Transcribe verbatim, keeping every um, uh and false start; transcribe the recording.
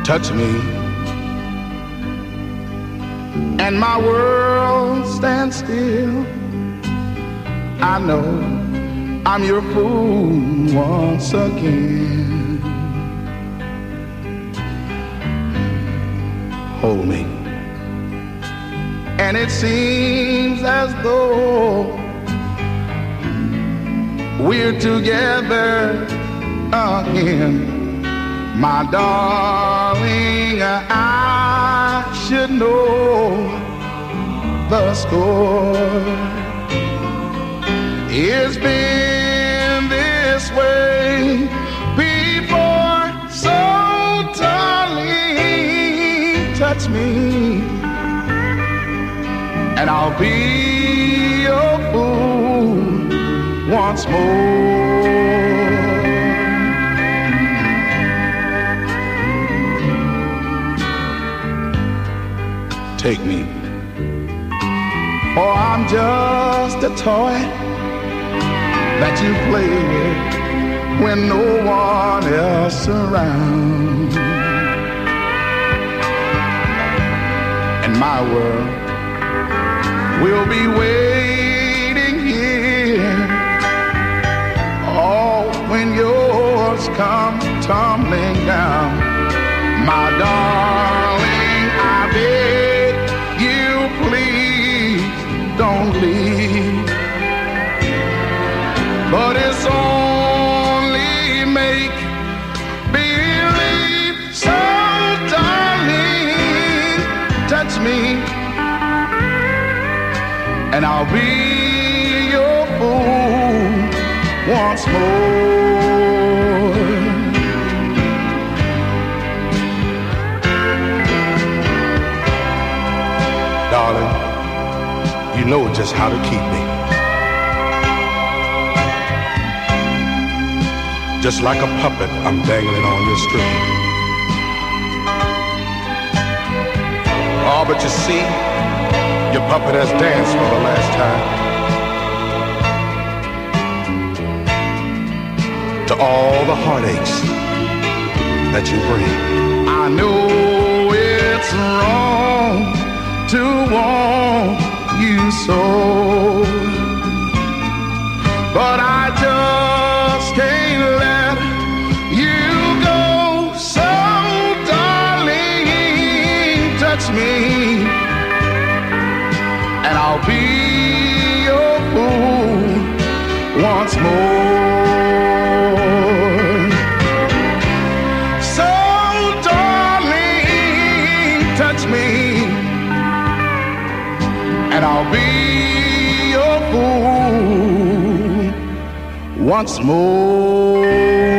touch me, and my world stands still. I know I'm your fool once again. Hold me, and it seems as though we're together again. My darling, I should know the score. It's been this way before, so darling, touch me, and I'll be your fool once more. Take me, or I'm just a toy that you play with when no one else around. And my world will be waiting here. Oh, when yours come tumbling down, my darling, I beg you, please don't leave. But it's only make believe. So darling, touch me, and I'll be your fool once more. Darling, you know just how to keep me. Just like a puppet, I'm dangling on your string. Oh, but you see, your puppet has danced for the last time. To all the heartaches that you bring. I know it's wrong to want you so, but I just can't let you go. So darling, touch me, and I'll be your fool once more. So darling, touch me, and I'll be your fool once more.